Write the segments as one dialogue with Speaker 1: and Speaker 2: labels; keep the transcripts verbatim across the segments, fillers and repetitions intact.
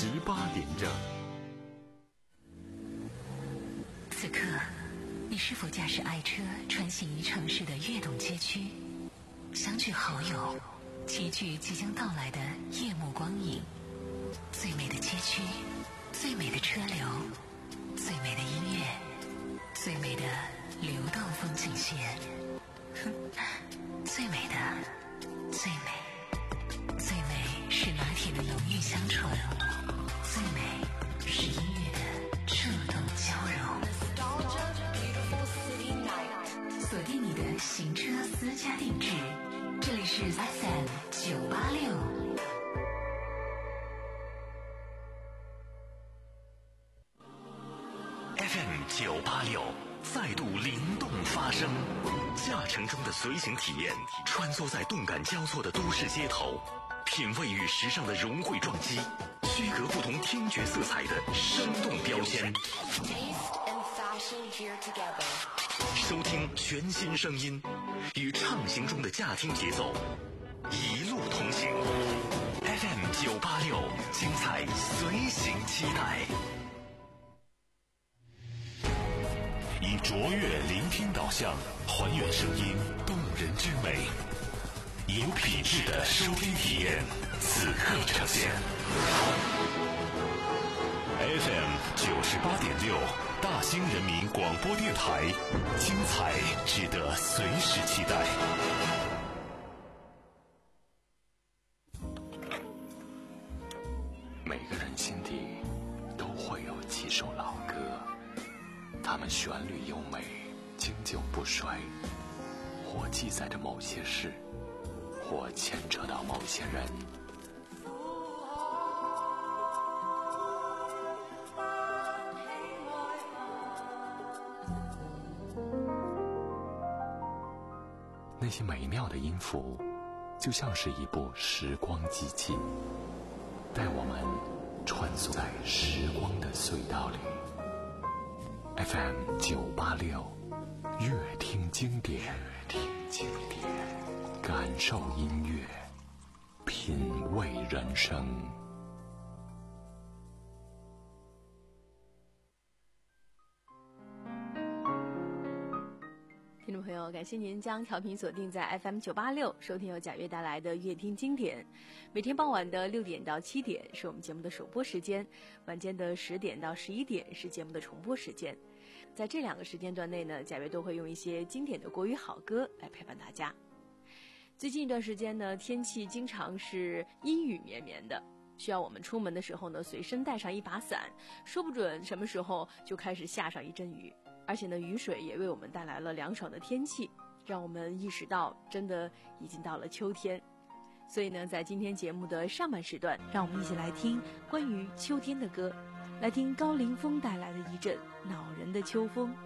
Speaker 1: 十八点整。
Speaker 2: 此刻，你是否驾驶爱车穿行于城市的跃动街区，相聚好友，齐聚即将到来的夜幕光影？最美的街区，最美的车流，最美的音乐，最美的流动风景线。哼，最美的，最美，最美是拿铁的浓郁香醇，最美是音乐的触动交融。锁定你的行车私家定制，这里是 F M 九八六。
Speaker 3: F M 九八六再度灵动发声，驾乘中的随行体验，穿梭在动感交错的都市街头，品味与时尚的融汇撞击，区隔不同听觉色彩的生动标签。收听全新声音，与畅行中的驾听节奏一路同行。F M 九八六，精彩随行期待。以卓越聆听导向，还原声音动人之美，有品质的收听体验，此刻呈现。F M 九十八点六，大兴人民广播电台，精彩值得随时期待。每个人心底都会有几首老歌，它们旋律优美，经久不衰，或记载着某些事，或牵扯到某些人。那些美妙的音符，就像是一部时光机器，带我们穿梭在时光的隧道里。F M 九八六，乐听经典，乐听经典，感受音乐，品味人生。
Speaker 4: 听众朋友，感谢您将调频锁定在 F M 九八六，收听由贾悦带来的乐听经典。每天傍晚的六点到七点是我们节目的首播时间，晚间的十点到十一点是节目的重播时间。在这两个时间段内呢，贾悦都会用一些经典的国语好歌来陪伴大家。最近一段时间呢，天气经常是阴雨绵绵的，需要我们出门的时候呢，随身带上一把伞，说不准什么时候就开始下上一阵雨。而且呢，雨水也为我们带来了凉爽的天气，让我们意识到真的已经到了秋天。所以呢，在今天节目的上半时段，让我们一起来听关于秋天的歌，来听高凌风带来的一阵恼人的秋风。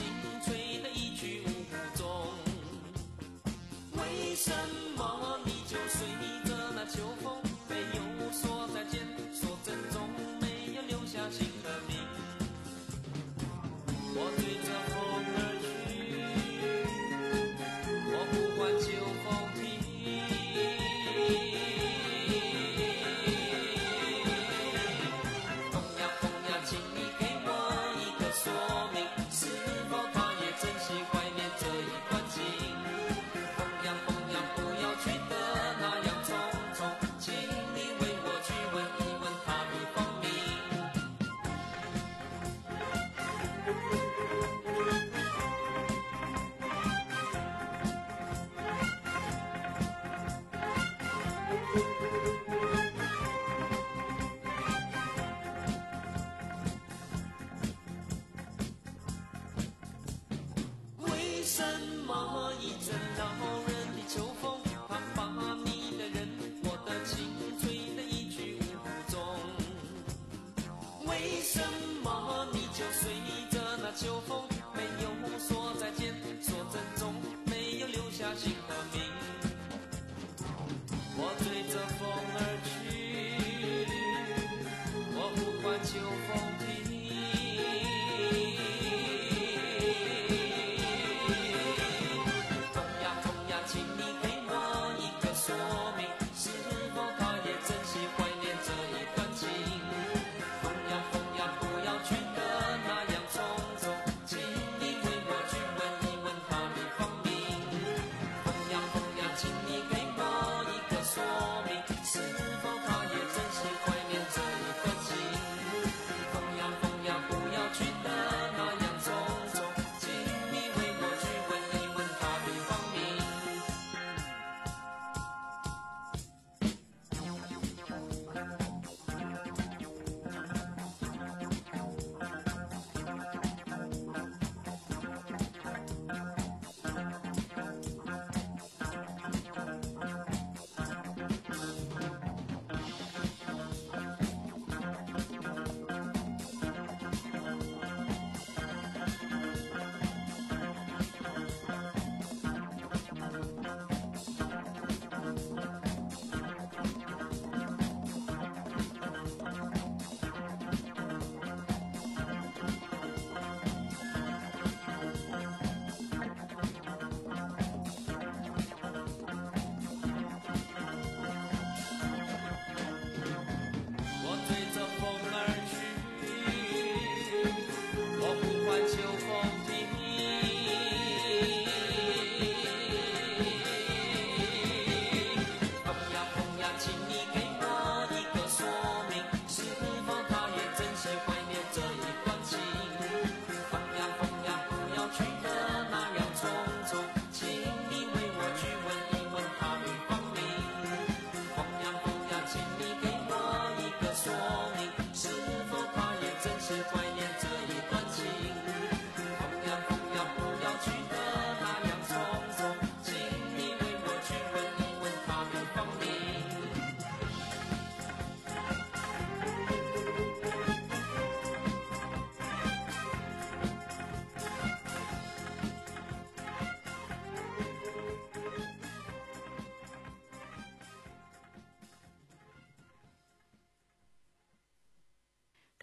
Speaker 5: 为什么你就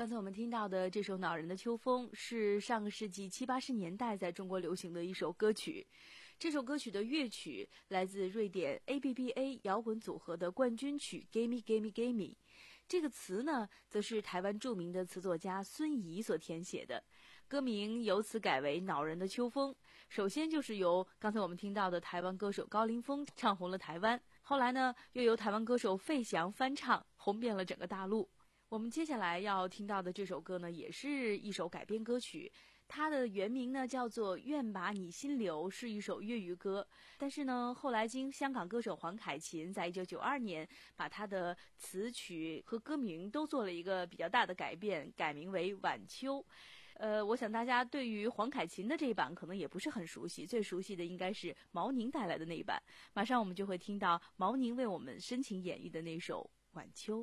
Speaker 4: 刚才我们听到的这首《恼人的秋风》是上个世纪七八十年代在中国流行的一首歌曲。这首歌曲的乐曲来自瑞典 A B B A 摇滚组合的冠军曲 Gimme Gimme Gimme。这个词呢，则是台湾著名的词作家孙怡所填写的，歌名由此改为《恼人的秋风》。首先就是由刚才我们听到的台湾歌手高凌风唱红了台湾，后来呢，又由台湾歌手费翔翻唱，红遍了整个大陆。我们接下来要听到的这首歌呢，也是一首改编歌曲，它的原名呢叫做《愿把你心留》，是一首粤语歌。但是呢，后来经香港歌手黄凯芹在一九九二年把它的词曲和歌名都做了一个比较大的改变，改名为《晚秋》。呃，我想大家对于黄凯芹的这一版可能也不是很熟悉，最熟悉的应该是毛宁带来的那一版。马上我们就会听到毛宁为我们深情演绎的那首《晚秋》。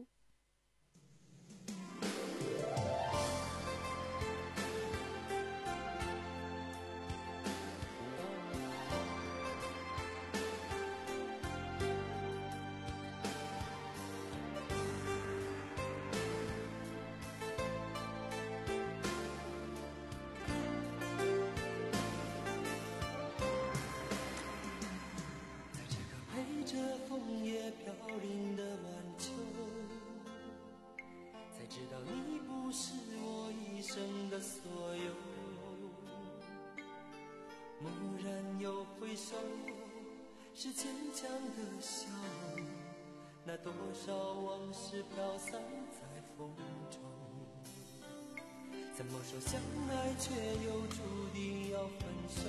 Speaker 1: 枫叶飘零的晚秋，才知道你不是我一生的所有。蓦然又回首，是坚强的笑，那多少往事飘散在风中。怎么说相爱却又注定要分手？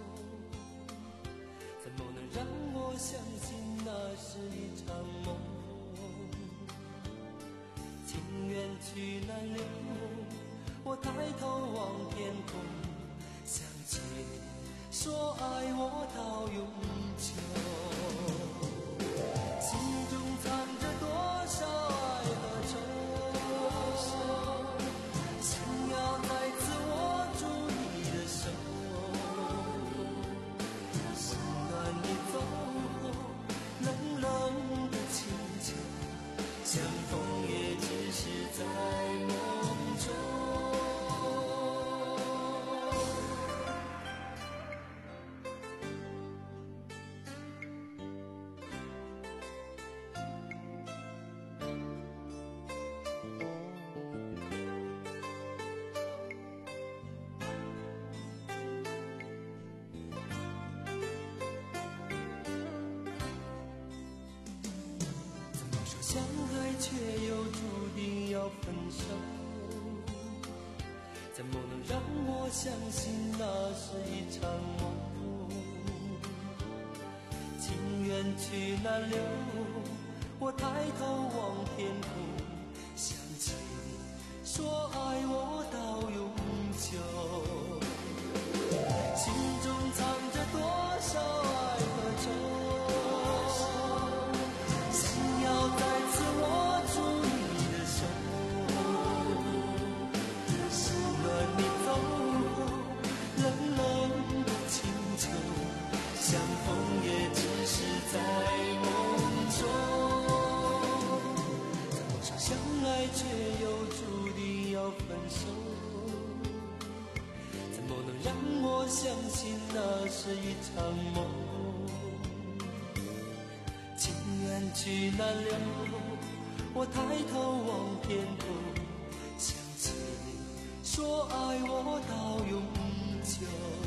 Speaker 1: 怎么能让我相信那是一场梦？情缘去难留，我抬头望天空，想起你说爱我到永久。心中藏着多少爱和愁，想要再次握住你的手，你走后冷冷的清秋，相逢也只是在梦中。相爱却又注定要分手，怎么能让我相信那是一场梦？情缘去难留，我抬头望天空，想起你说爱我到永久。心中藏着多少爱和愁，想要再次握住你的手，而你走后冷冷的清秋，相逢也只是在梦中。怎么说相爱却又注定要分手？怎么能让我相信那是一场梦？情缘去难留，我抬头望天空，想起你说爱我到永久。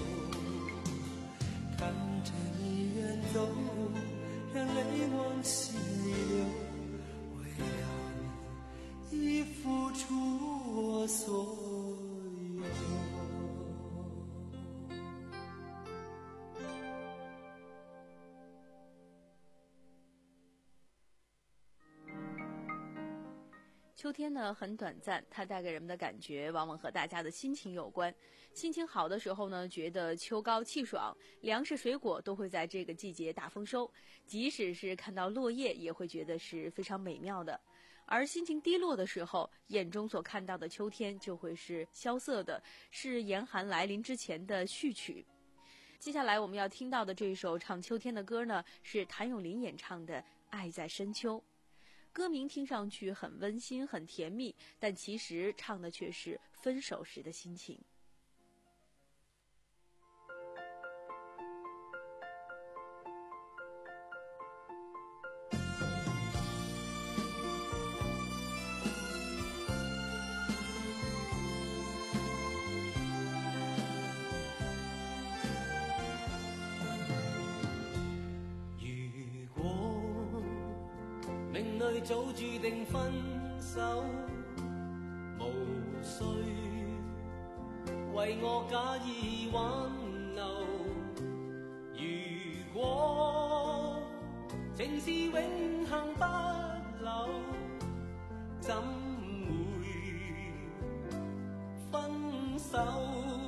Speaker 1: 看着你远走，让泪往心里流，为了你已付出我所有。
Speaker 4: 秋天呢很短暂，它带给人们的感觉往往和大家的心情有关。心情好的时候呢，觉得秋高气爽，粮食水果都会在这个季节大丰收，即使是看到落叶也会觉得是非常美妙的。而心情低落的时候，眼中所看到的秋天就会是萧瑟的，是严寒来临之前的序曲。接下来我们要听到的这一首唱秋天的歌呢，是谭咏麟演唱的《爱在深秋》。 歌名听上去很温馨很甜蜜，但其实唱的却是分手时的心情。
Speaker 1: 命里早注定分手，無需為我假意挽留。如果情是永恆不朽，怎會分手？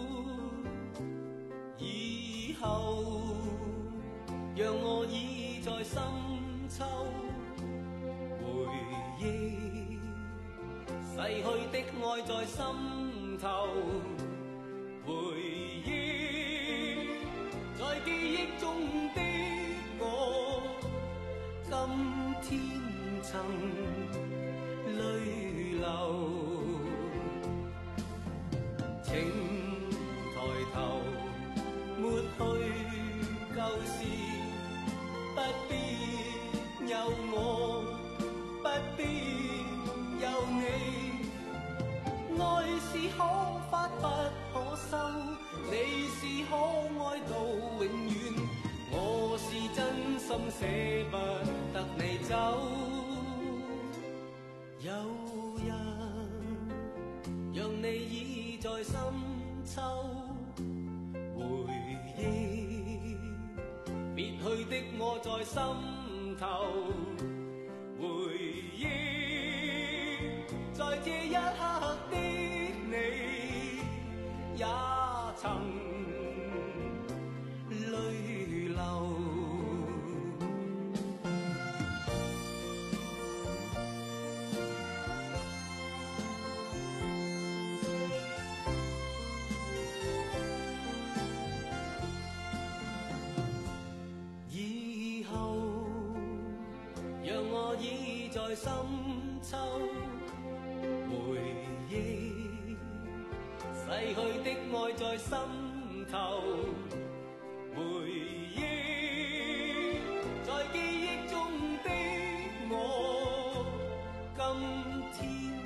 Speaker 1: 以後讓我倚在深秋，回憶逝去的愛在心頭，回憶在記憶中的我，今天曾淚流。請抬頭，抹去舊事，不必有我，不必有你。愛是可發不可收，你是可愛到永遠，我是真心捨不得你走。有人讓你倚在深秋，回憶別去的我在心頭，回憶在這一刻的你，也曾淚流。以後讓我倚在深秋，回憶逝去的愛在心頭，回憶在記憶中的我，今天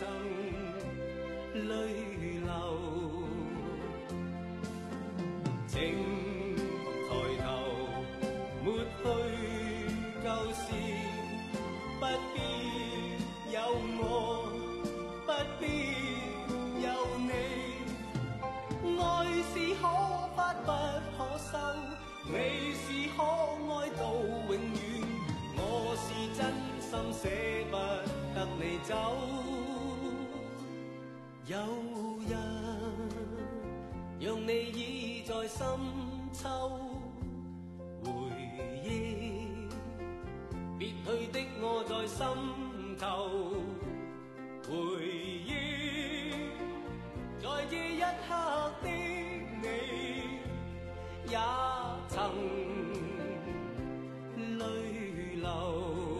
Speaker 1: 曾淚流。請抬頭，抹去舊事，不必有我，不必有你。愛是可發不可收，你是可愛到永遠，我是真心捨不得你走。有人讓你倚在深秋，回憶別去的我在心頭，回憶在這一刻的你，也曾淚流。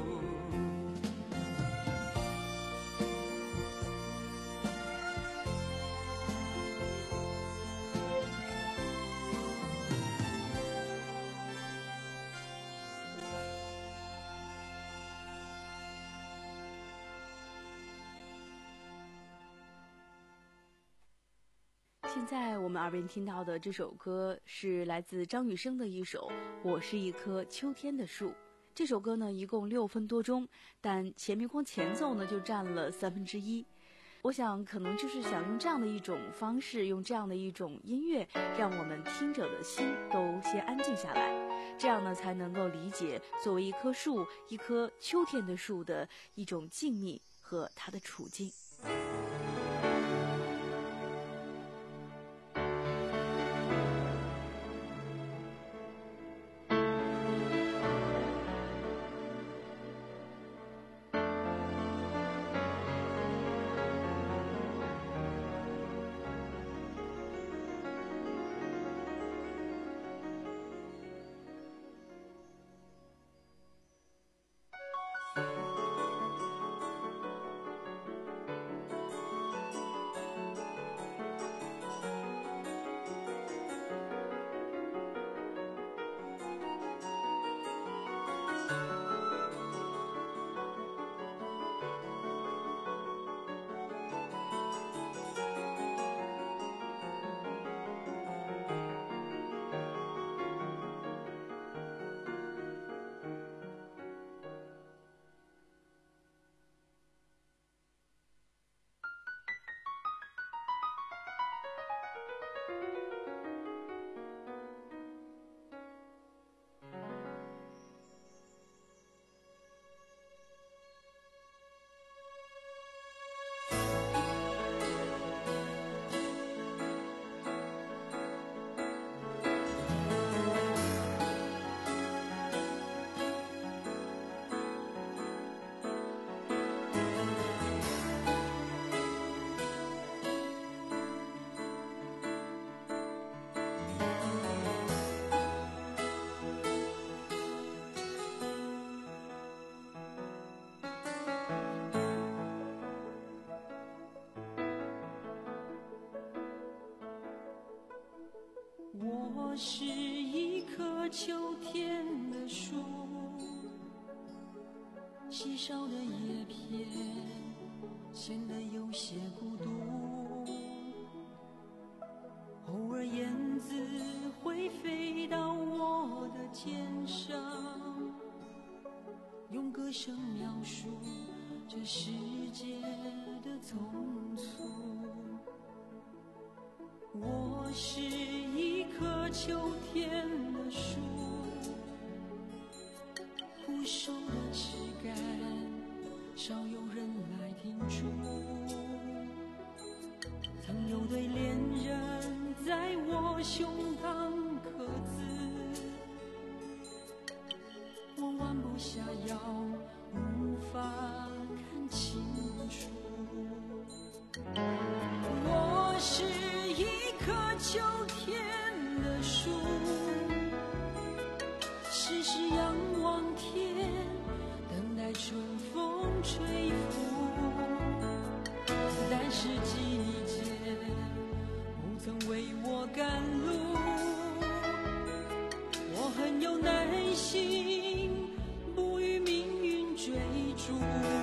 Speaker 4: 现在我们耳边听到的这首歌是来自张雨生的一首《我是一棵秋天的树》。这首歌呢一共六分多钟，但前面光前奏呢就占了三分之一。我想可能就是想用这样的一种方式，用这样的一种音乐，让我们听者的心都先安静下来，这样呢才能够理解作为一棵树，一棵秋天的树的一种静谧和它的处境。
Speaker 1: 我是一棵秋天的树，稀少的叶片显得有些孤独，偶尔燕子会飞到我的肩上，用歌声描述这世界的匆促。我是一棵秋天的树，枯瘦的枝干少有人来停驻，曾有对恋人在我胸膛刻字，我弯不下腰，无法看清楚。我是一棵秋天的树，时时仰望天，等待春风吹拂，但是季节不曾为我赶路，我很有耐心，不与命运追逐。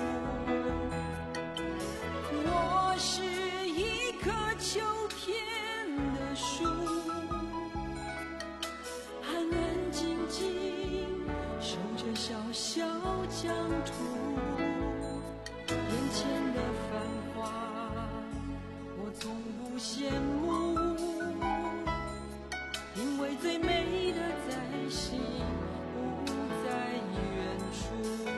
Speaker 1: 我是一棵秋天的树，安安静静守着小小疆土，眼前的繁华我从不羡慕，因为最美的在心，不在远处。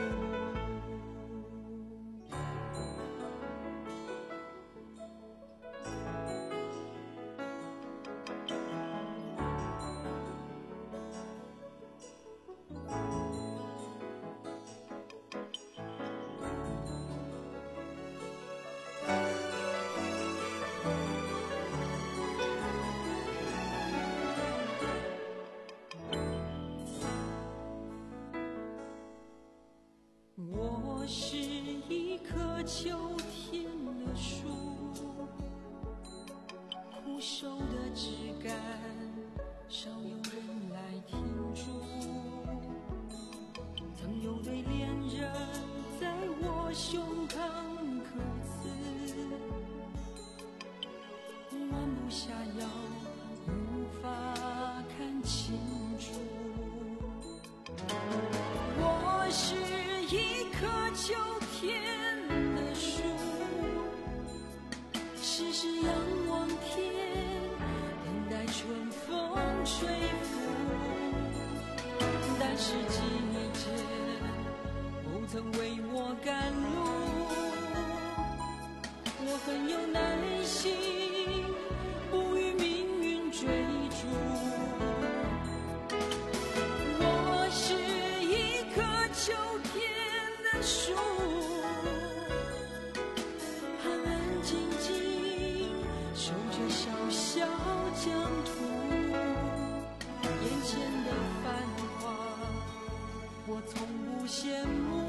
Speaker 1: 我是一棵秋天的树，枯瘦的枝干少有人来停驻，曾有对恋人在我胸膛刻字，弯不下腰，无法看清楚。我是一棵秋天的树，时时仰望天，等待春风吹拂，但是季节不曾为我赶路，我很有耐心，不与命运追逐。我是一棵秋天的树，安安静静守着小小疆土，眼前的繁华我从不羡慕，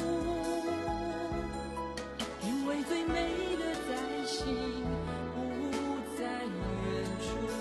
Speaker 1: 因为最美的在心，不在远处。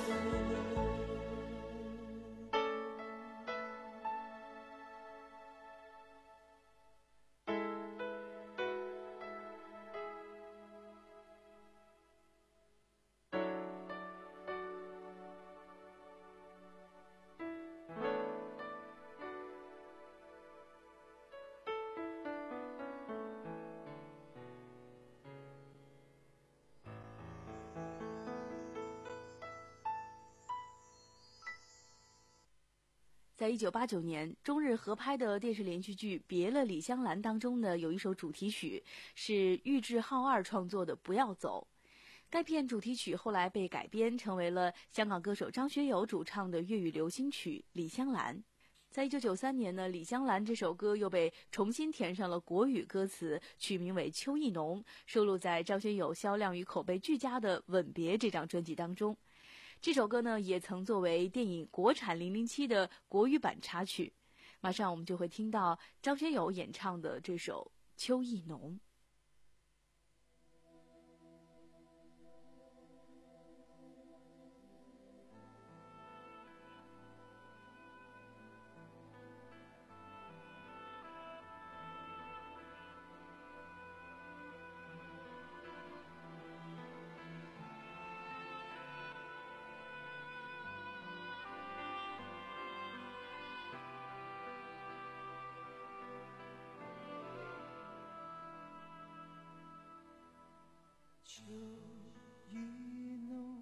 Speaker 4: 在一九八九年中日合拍的电视连续剧《别了李香兰》当中呢，有一首主题曲是玉置浩二创作的《不要走》。该片主题曲后来被改编成为了香港歌手张学友主唱的粤语流行曲《李香兰》。在一九九三年呢，《李香兰》这首歌又被重新填上了国语歌词，取名为《秋意浓》，收录在张学友销量与口碑俱佳的《吻别》这张专辑当中。这首歌呢，也曾作为电影国产零零七的国语版插曲。马上我们就会听到张学友演唱的这首《秋意浓》。
Speaker 1: 意浓，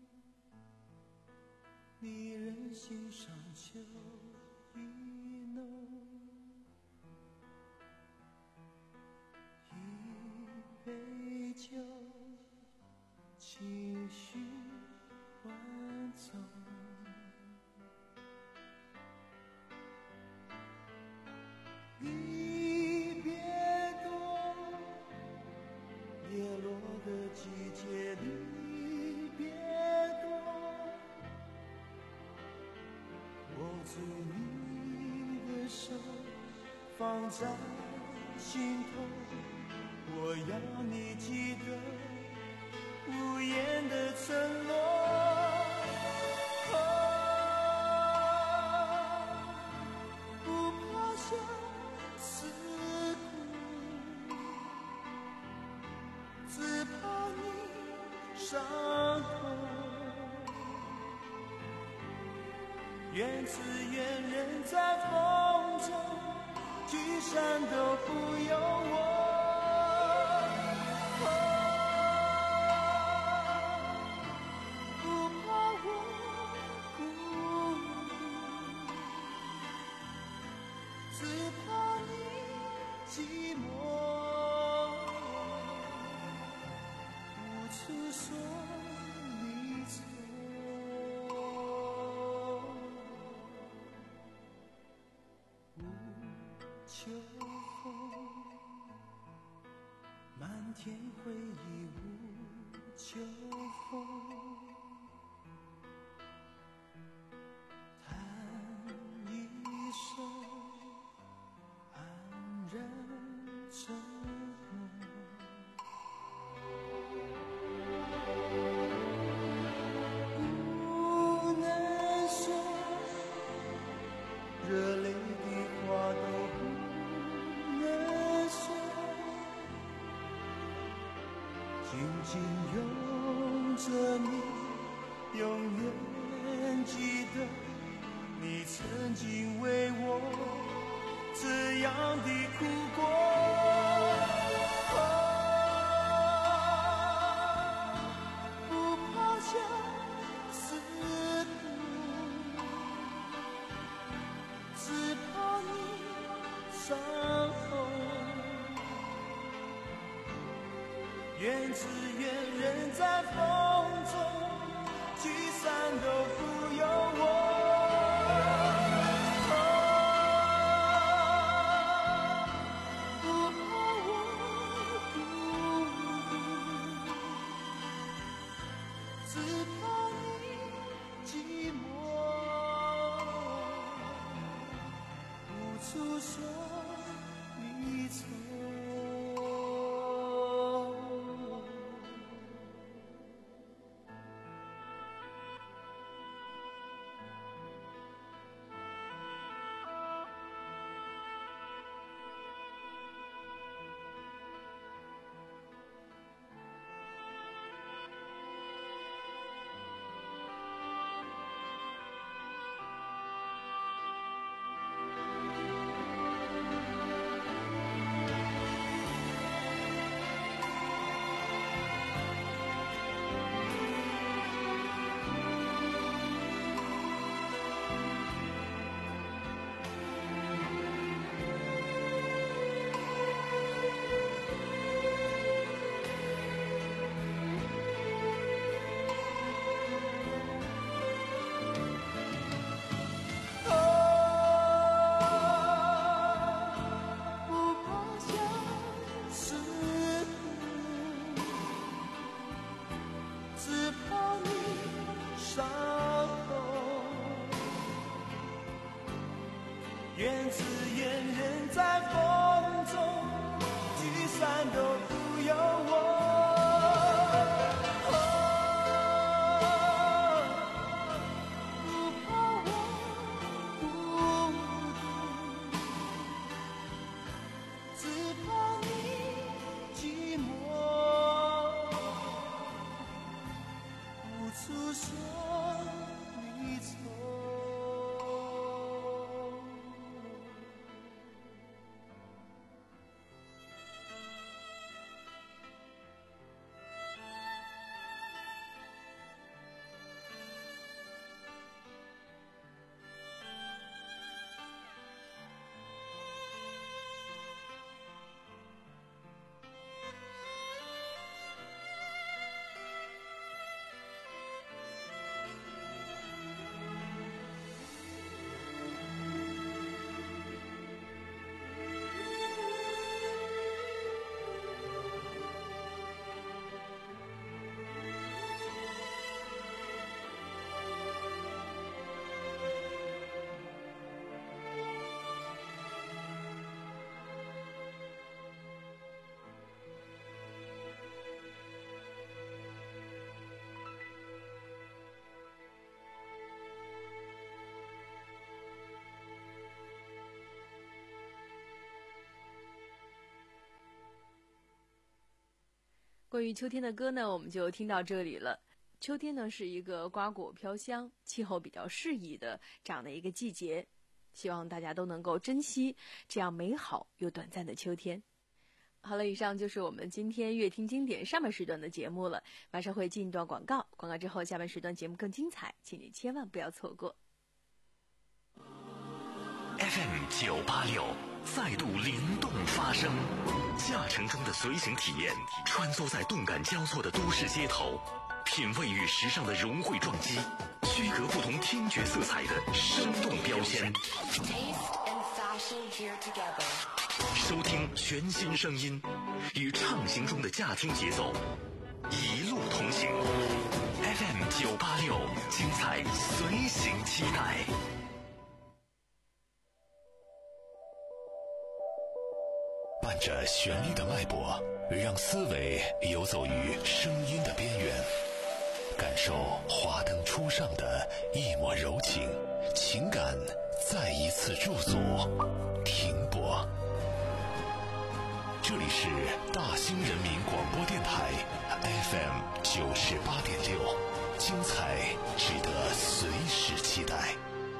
Speaker 1: 离人心上秋意浓，一杯酒，情绪万种。离别多，叶落的季节离别多，握住你的手，放在心头，我要你记得无言的承诺。伤痛，愿此愿人在风中，聚散都不由我。不怕我孤独，只怕你寂寞。诉说离愁，无秋风，漫天回忆无秋风，叹一声黯然成梦。热泪的话都不能说，紧紧拥着你，永远记得你曾经为我这样的哭过。不怕相思只怕你伤痛，愿只愿人在风中，聚散都不由我。不怕我孤独，只怕你寂寞。诉说离愁。愿只愿人在风中，聚散都不由我。不怕我孤独，只怕你寂寞，无处说离愁。
Speaker 4: 关于秋天的歌呢，我们就听到这里了。秋天呢是一个瓜果飘香、气候比较适宜的这样的一个季节，希望大家都能够珍惜这样美好又短暂的秋天。好了，以上就是我们今天乐听经典上半时段的节目了，马上会进一段广告，广告之后下半时段节目更精彩，请你千万不要错过。
Speaker 5: F M 九八六再度灵动发声，驾乘中的随行体验，穿梭在动感交错的都市街头，品味与时尚的融汇撞击，区隔不同听觉色彩的生动标签。收听全新声音，与畅行中的驾听节奏，一路同行。F M 九八六，精彩随行期待。伴着旋律的脉搏，让思维游走于声音的边缘，感受华灯初上的一抹柔情，情感再一次驻足停泊。这里是大兴人民广播电台 F M 九十八点六，精彩值得随时期待。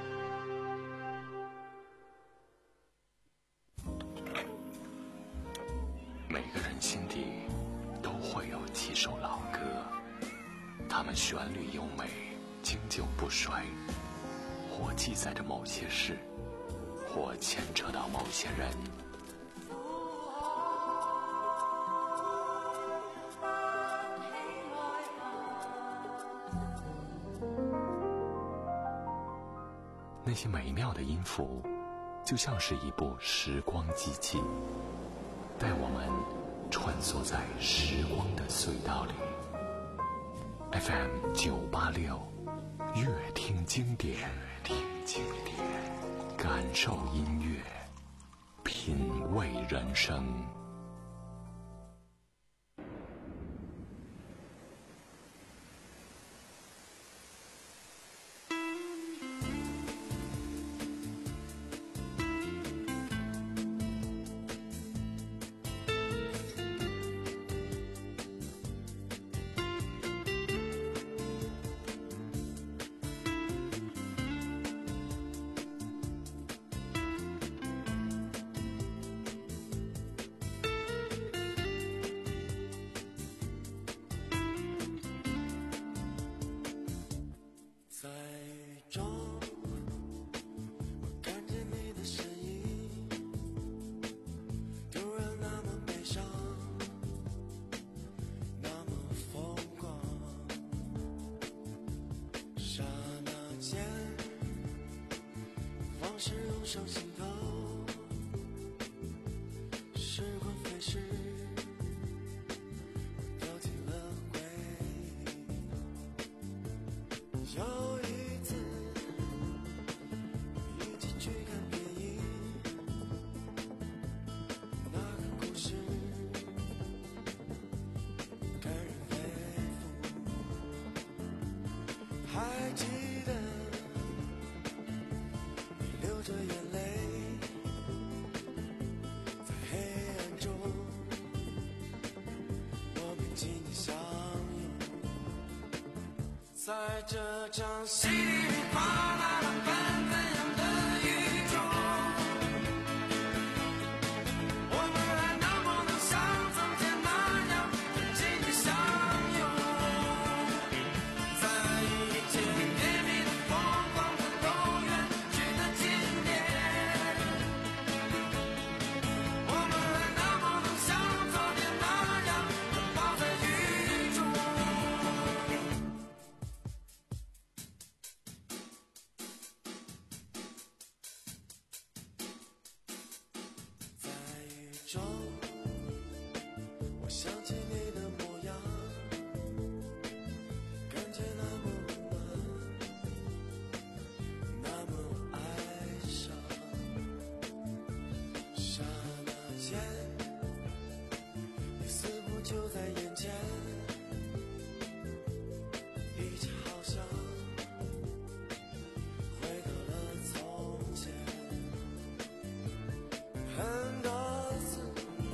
Speaker 3: 每个人心底都会有几首老歌，它们旋律优美，经久不衰，或记载着某些事，或牵扯到某些人。那些美妙的音符，就像是一部时光机器，带我们穿梭在时光的隧道里。 F M 九八六，乐听经典，听经典，感受音乐，品味人生。
Speaker 1: 手心头，时光飞逝，丢弃了回忆。有一次，一起去看电影，那个故事感人肺腑，还记得流着眼泪，在黑暗中，我们紧紧相拥，在这场戏里跨来了半怎样的宇宙，我们还能不能像从前那样紧紧相拥，在一切绵密的疯狂的都远去的今天，我们还能不能像昨天那样拥抱在雨中，在雨中，我想起你的模样，感觉那么温暖，那么哀伤。刹那间，你似乎就在眼前，一切好像回到了从前。很多次，你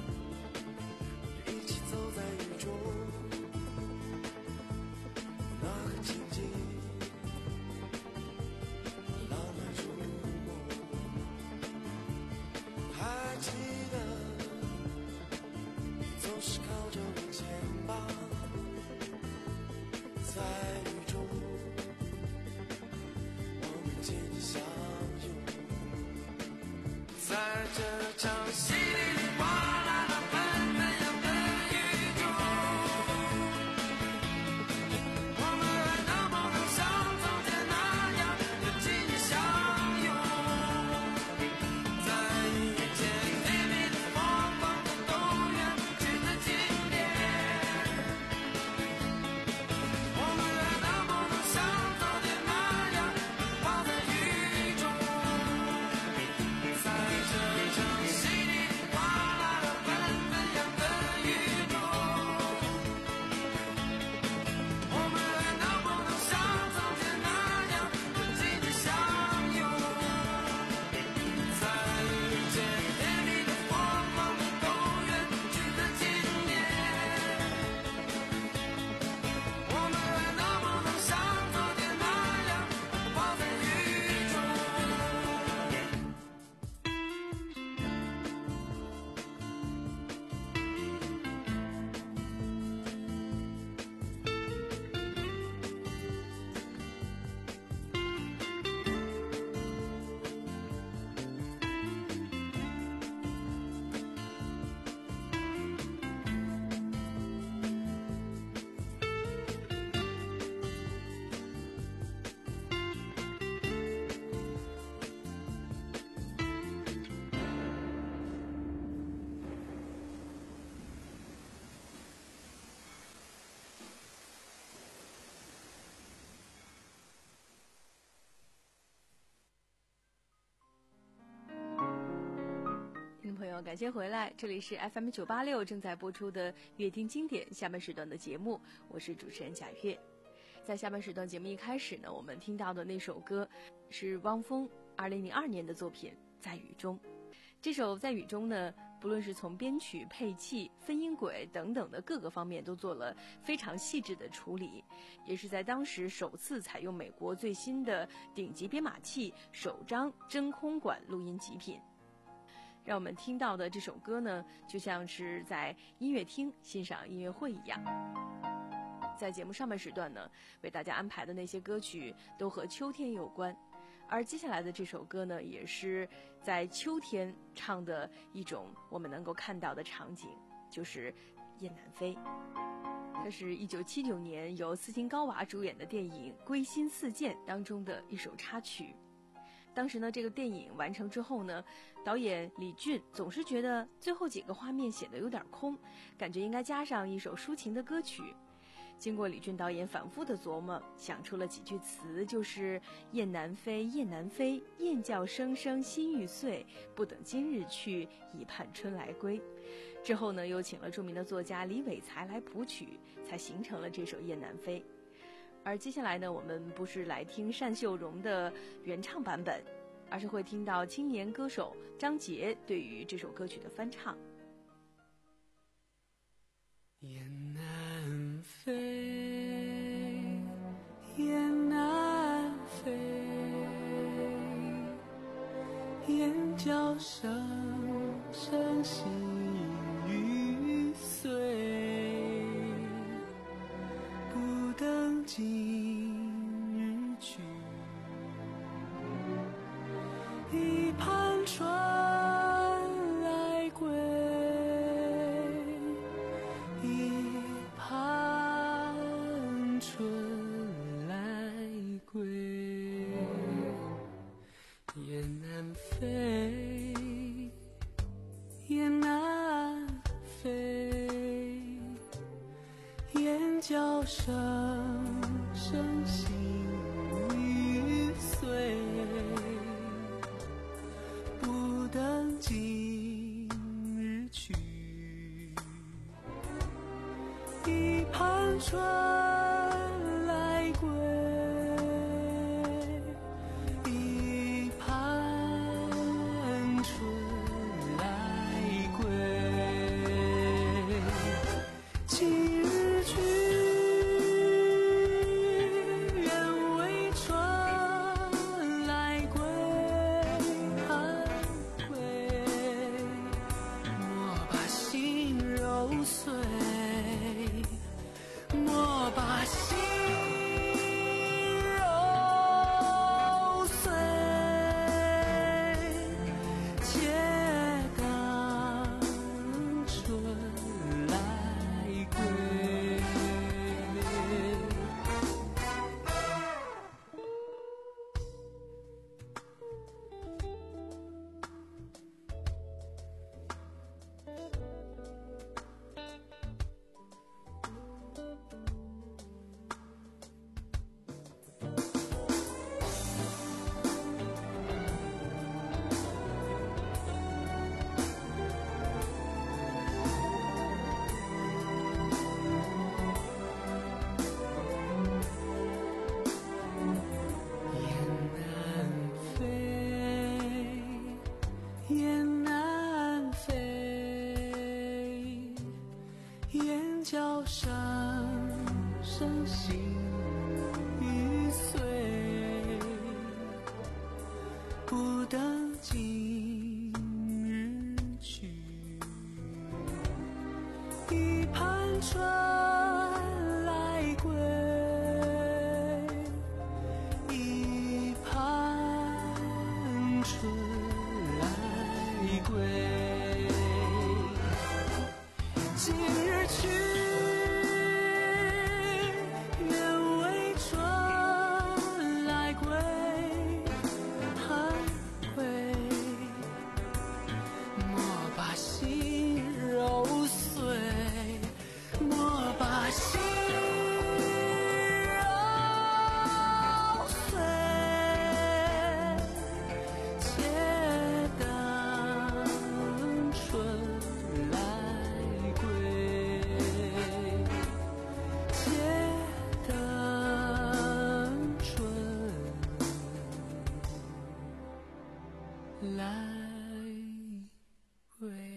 Speaker 4: 友，感谢回来，这里是 F M 九八六正在播出的乐听经典下半时段的节目，我是主持人贾月。在下半时段节目一开始呢，我们听到的那首歌是汪峰二零零二年的作品《在雨中》。这首《在雨中》呢，不论是从编曲、配器、分音轨等等的各个方面都做了非常细致的处理，也是在当时首次采用美国最新的顶级编码器首张真空管录音极品。让我们听到的这首歌呢，就像是在音乐厅欣赏音乐会一样。在节目上半时段呢，为大家安排的那些歌曲都和秋天有关，而接下来的这首歌呢，也是在秋天唱的一种我们能够看到的场景，就是《雁南飞》。这是一九七九年由斯琴高娃主演的电影《归心似箭》当中的一首插曲。当时呢，这个电影完成之后呢，导演李俊总是觉得最后几个画面显得有点空，感觉应该加上一首抒情的歌曲。经过李俊导演反复的琢磨，想出了几句词，就是雁南飞，雁南飞，雁叫声声心欲碎，不等今日去，已盼春来归。之后呢，又请了著名的作家李伟才来谱曲，才形成了这首《雁南飞》。而接下来呢，我们不是来听单秀荣的原唱版本，而是会听到青年歌手张杰对于这首歌曲的翻唱。
Speaker 1: 雁南飞，雁南飞，雁叫声声心欲碎，不等今日去，已盼春来归，已盼春来归。雁南飞，雁南飞，雁叫声声心欲碎，不等今日去，已盼春来归，已盼春来归。今日去，愿为春来归，归。莫把心揉碎，莫把心揉碎，且等春来归。雁南飞，雁叫声声心欲碎，不等今日去，已盼春来归，已盼春来归。今日去，愿为春来归，归。莫把心揉碎，莫把心揉碎，且等来回。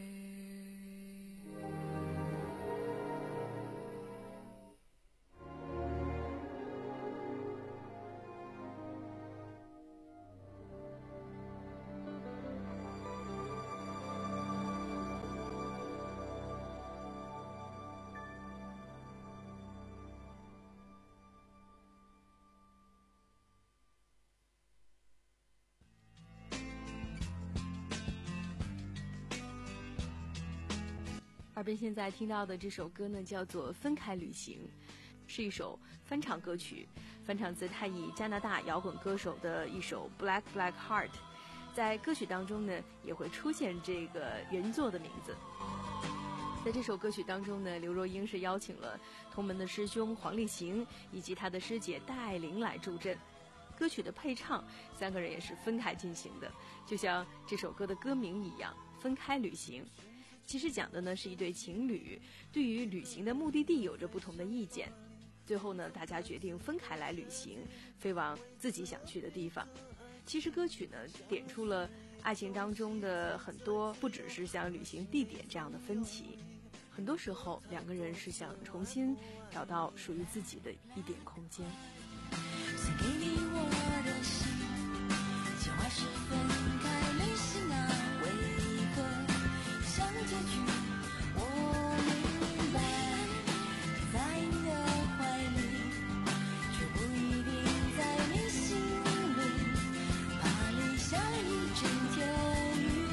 Speaker 4: 耳边现在听到的这首歌呢，叫做《分开旅行》，是一首翻唱歌曲，翻唱自泰裔加拿大摇滚歌手的一首《Black Black Heart》。在歌曲当中呢，也会出现这个原作的名字。在这首歌曲当中呢，刘若英是邀请了同门的师兄黄立行以及他的师姐戴爱玲来助阵。歌曲的配唱，三个人也是分开进行的，就像这首歌的歌名一样，《分开旅行》。其实讲的呢是一对情侣对于旅行的目的地有着不同的意见，最后呢大家决定分开来旅行，飞往自己想去的地方。其实歌曲呢点出了爱情当中的很多，不只是像旅行地点这样的分歧，很多时候两个人是想重新找到属于自己的一点空间。
Speaker 6: 送给你我的心，计划是分开旅行啊，为何像结局我明白，在你的怀里，却不一定在你心里，怕留下了一阵天雨。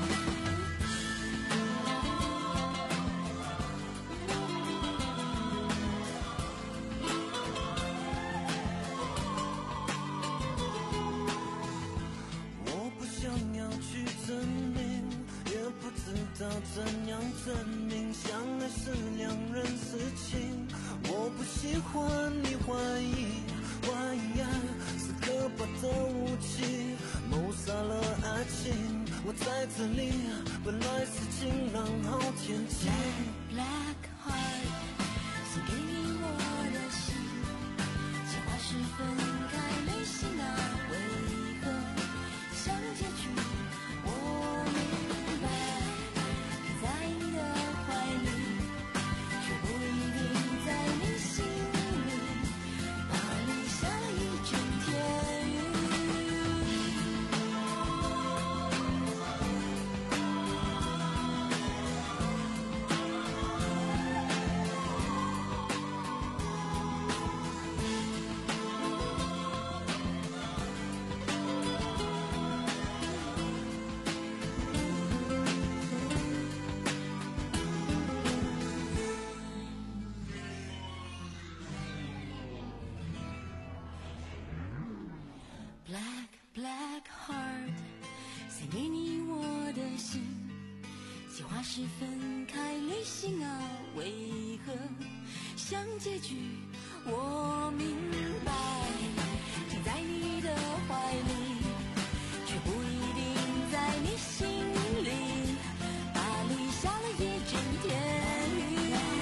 Speaker 1: 我不想要去证明，也不知道怎样证明，相爱是两人事情。我不喜欢你怀疑，怀疑爱是可怕的武器，谋杀了爱情。我在这里，本来是晴朗好天气。
Speaker 6: Black heart， 送给你我的心，计划是分开旅行啊，为何像结局我明白，在你的怀里，却不一定在你心里，怕留下了一阵天雨。Black black heart， 送给你我的心，计划是分开旅行啊，为何像结局我明白，停在你的怀里，却不一定在你心里，怕留下了一阵天雨。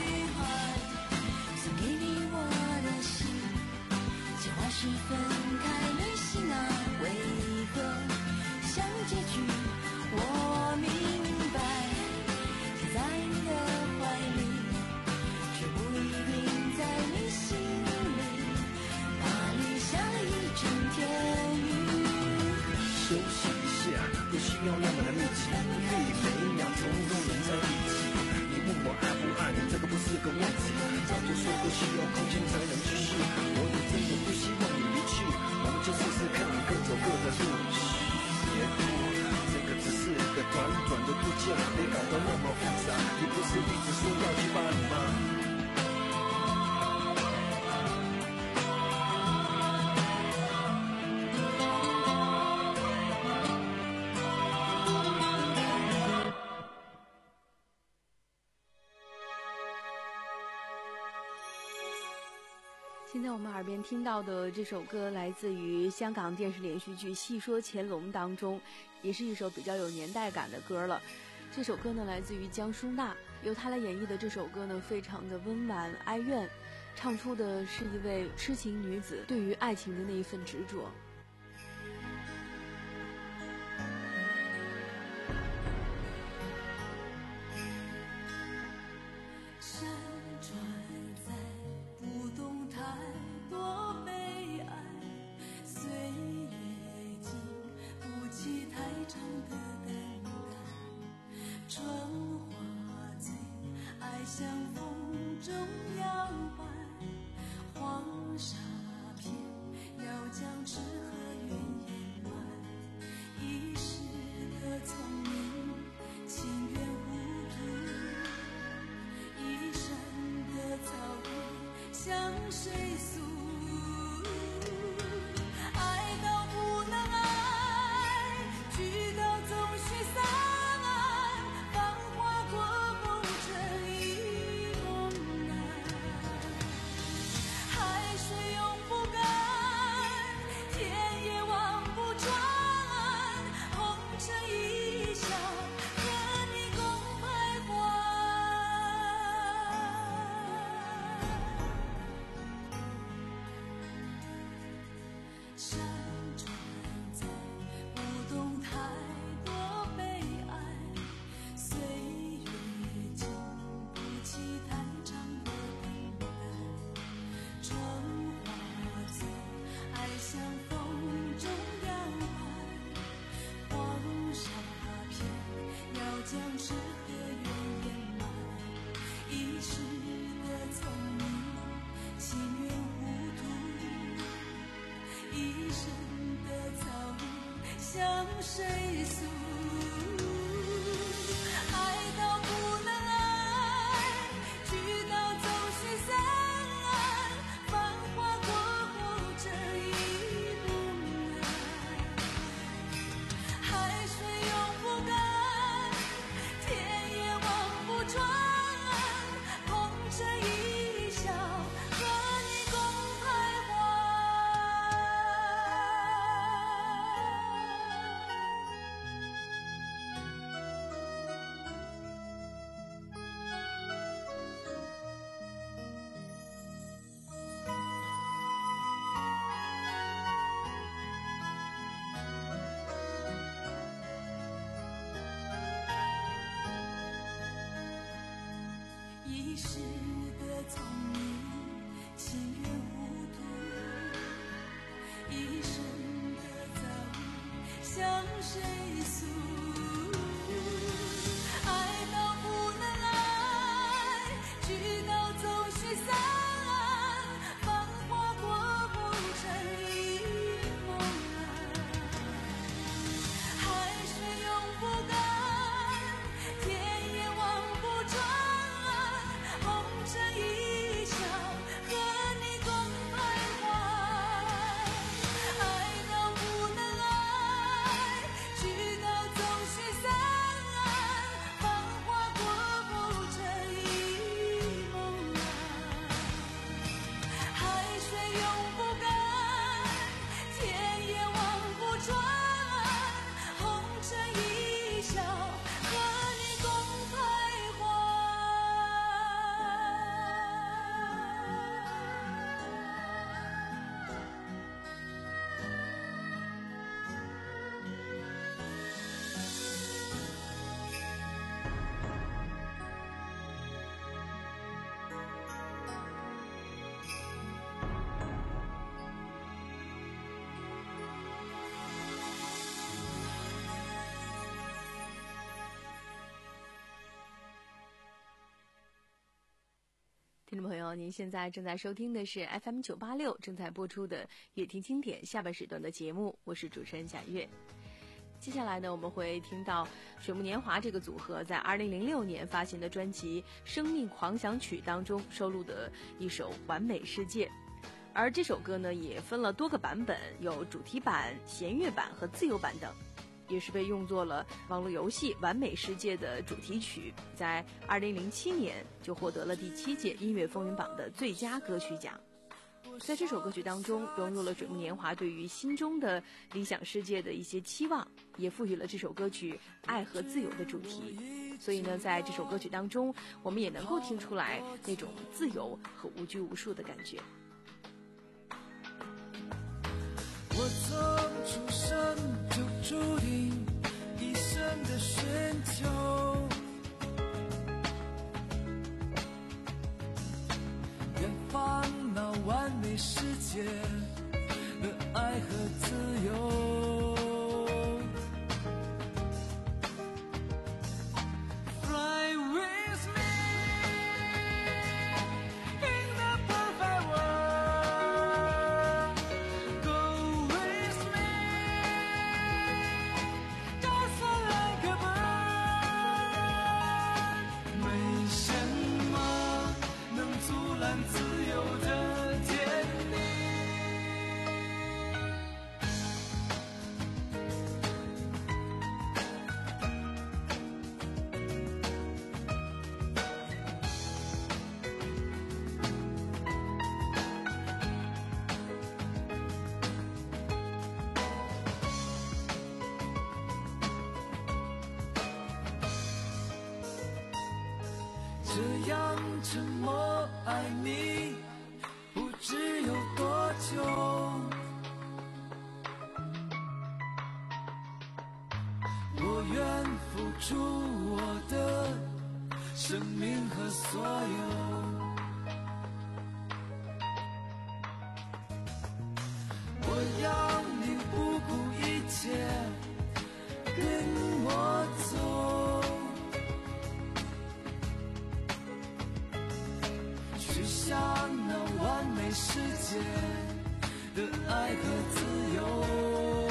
Speaker 6: 送给你我的心，计划是分开旅行啊，为何像结局我明白，停在你的怀里，却不一定在你心里，怕留下了一阵天雨。
Speaker 1: 休息一下，不需要那么的密集，可以每一秒钟都能在一起。你问我爱不爱你，这个不是个问题，早就说过需要空间才能继续。我也真的不希望你离去，我们就试试看，各走各的路。别哭，这个只是个短短的度假，别搞得那么复杂。你不是一直说要去巴黎吗？
Speaker 4: 现在我们耳边听到的这首歌来自于香港电视连续剧《戏说乾隆》当中，也是一首比较有年代感的歌了。这首歌呢来自于江淑娜，由她来演绎的这首歌呢非常的温婉哀怨，唱出的是一位痴情女子对于爱情的那一份执着。
Speaker 6: 像风中摇摆，黄沙片要将痴和怨掩埋，一时的聪明情愿糊涂，一生的遭遇向谁诉？爱到不能爱，聚到总须散，繁华过后这一梦来，海水永不干，天也望不穿，红尘一笑，和你共徘徊。山川在，不懂太多悲哀，岁月经不起太长的等待，春花走，爱像风中摇摆，黄沙片要将痴和怨掩埋，一时的聪明情愿糊涂，一生的遭遇向谁诉？爱到不能爱，聚到总须散，繁华过后这一梦来，海水永不干，天也望不穿，红尘一笑，和你共徘徊。一时的聪明情愿糊涂，一生的遭遇向谁诉？爱到不能爱，聚到总须散，繁华过后这一梦来，海水永不干，天也望不穿，红尘一笑，和你共徘徊。爱到不能爱，聚到总须散，繁华过后这一梦来，海水永不干，天也望不穿，红尘一笑，和你共徘徊。
Speaker 4: 听众朋友，您现在正在收听的是 F M 九八六正在播出的乐听经典下半时段的节目，我是主持人贾月。接下来呢，我们会听到水木年华这个组合在二零零六年发行的专辑《生命狂想曲》当中收录的一首《完美世界》，而这首歌呢也分了多个版本，有主题版、弦乐版和自由版等，也是被用作了网络游戏《完美世界》的主题曲，在二零零七年就获得了第七届音乐风云榜的最佳歌曲奖。在这首歌曲当中融入了水木年华对于心中的理想世界的一些期望，也赋予了这首歌曲爱和自由的主题。所以呢，在这首歌曲当中，我们也能够听出来那种自由和无拘无束的感觉。
Speaker 1: 我从出生就注定一生的寻求，远方那完美世界的爱和自由。Fly with me， 沉默爱你，不知有多久。我愿付出我的生命和所有，我要你不顾一切跟我走，去向那完美世界的爱和自由。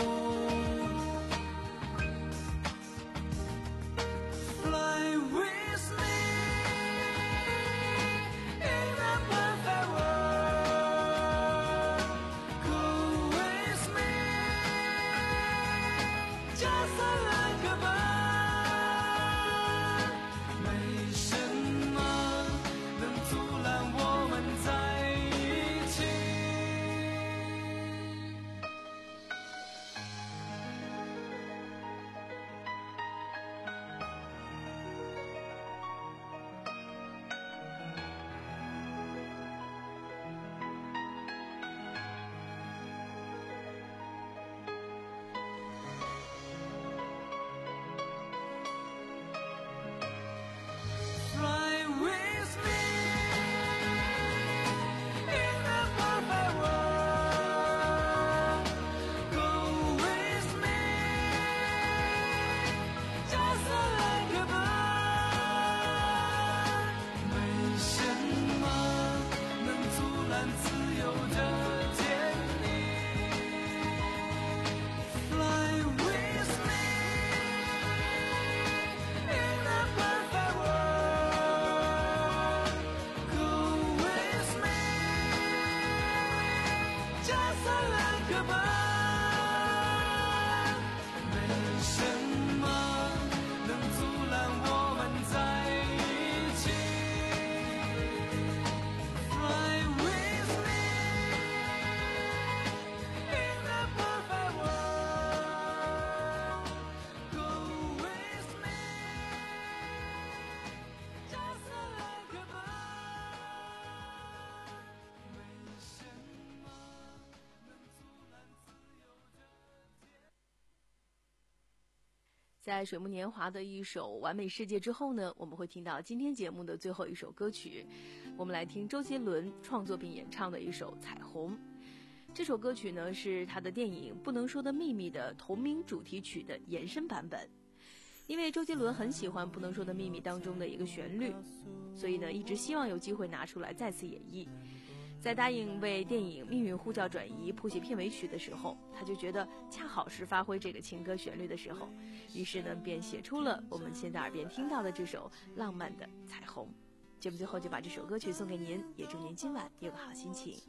Speaker 4: 在水木年华的一首《完美世界》之后呢，我们会听到今天节目的最后一首歌曲，我们来听周杰伦创作并演唱的一首《彩虹》。这首歌曲呢是他的电影《不能说的秘密》的同名主题曲的延伸版本。因为周杰伦很喜欢《不能说的秘密》当中的一个旋律，所以呢一直希望有机会拿出来再次演绎。在答应为电影《命运呼叫转移》谱写片尾曲的时候，他就觉得恰好是发挥这个情歌旋律的时候，于是呢便写出了我们现在耳边听到的这首浪漫的彩虹。节目最后就把这首歌曲送给您，也祝您今晚有个好心情。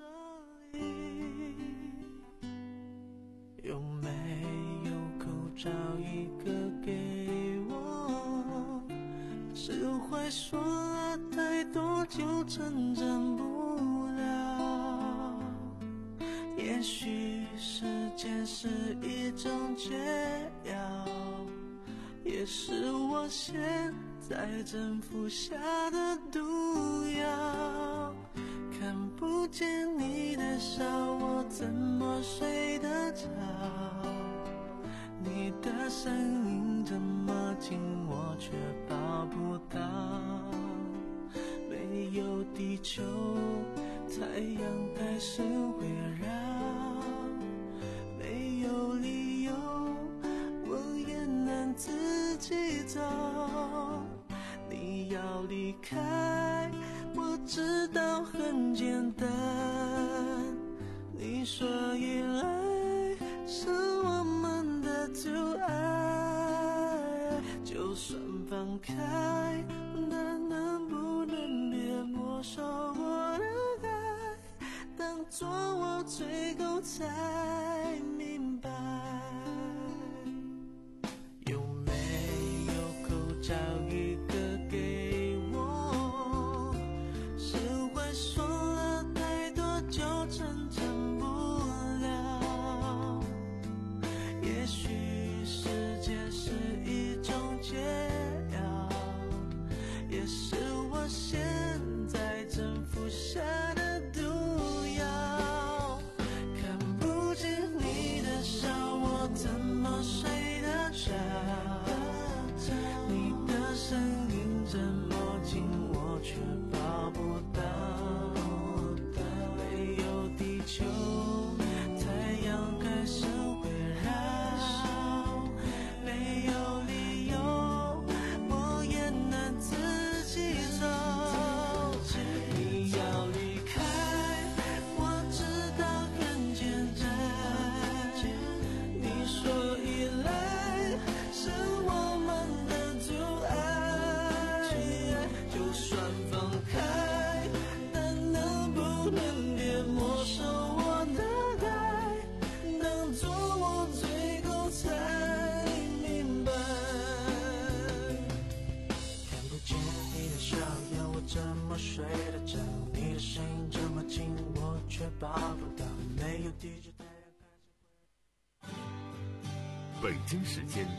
Speaker 1: 有没有口罩一个给我？释怀说了太多就成真不了，也许时间是一种解药，也是我现在正服下的毒药。看不见你的笑，我怎么睡得着？你的声音这么近，我却抱不到。没有地球，太阳还是围绕。没有理由，我也能自己走。你要离开，我知道很简单。你说依赖是我们的阻碍，就算放开，那能不能别没收我的爱？当作我醉够才明白。有没有口罩一个给我？释怀说了太多就成真不了，也许时间是一种解药，也是我现在
Speaker 7: 北京时间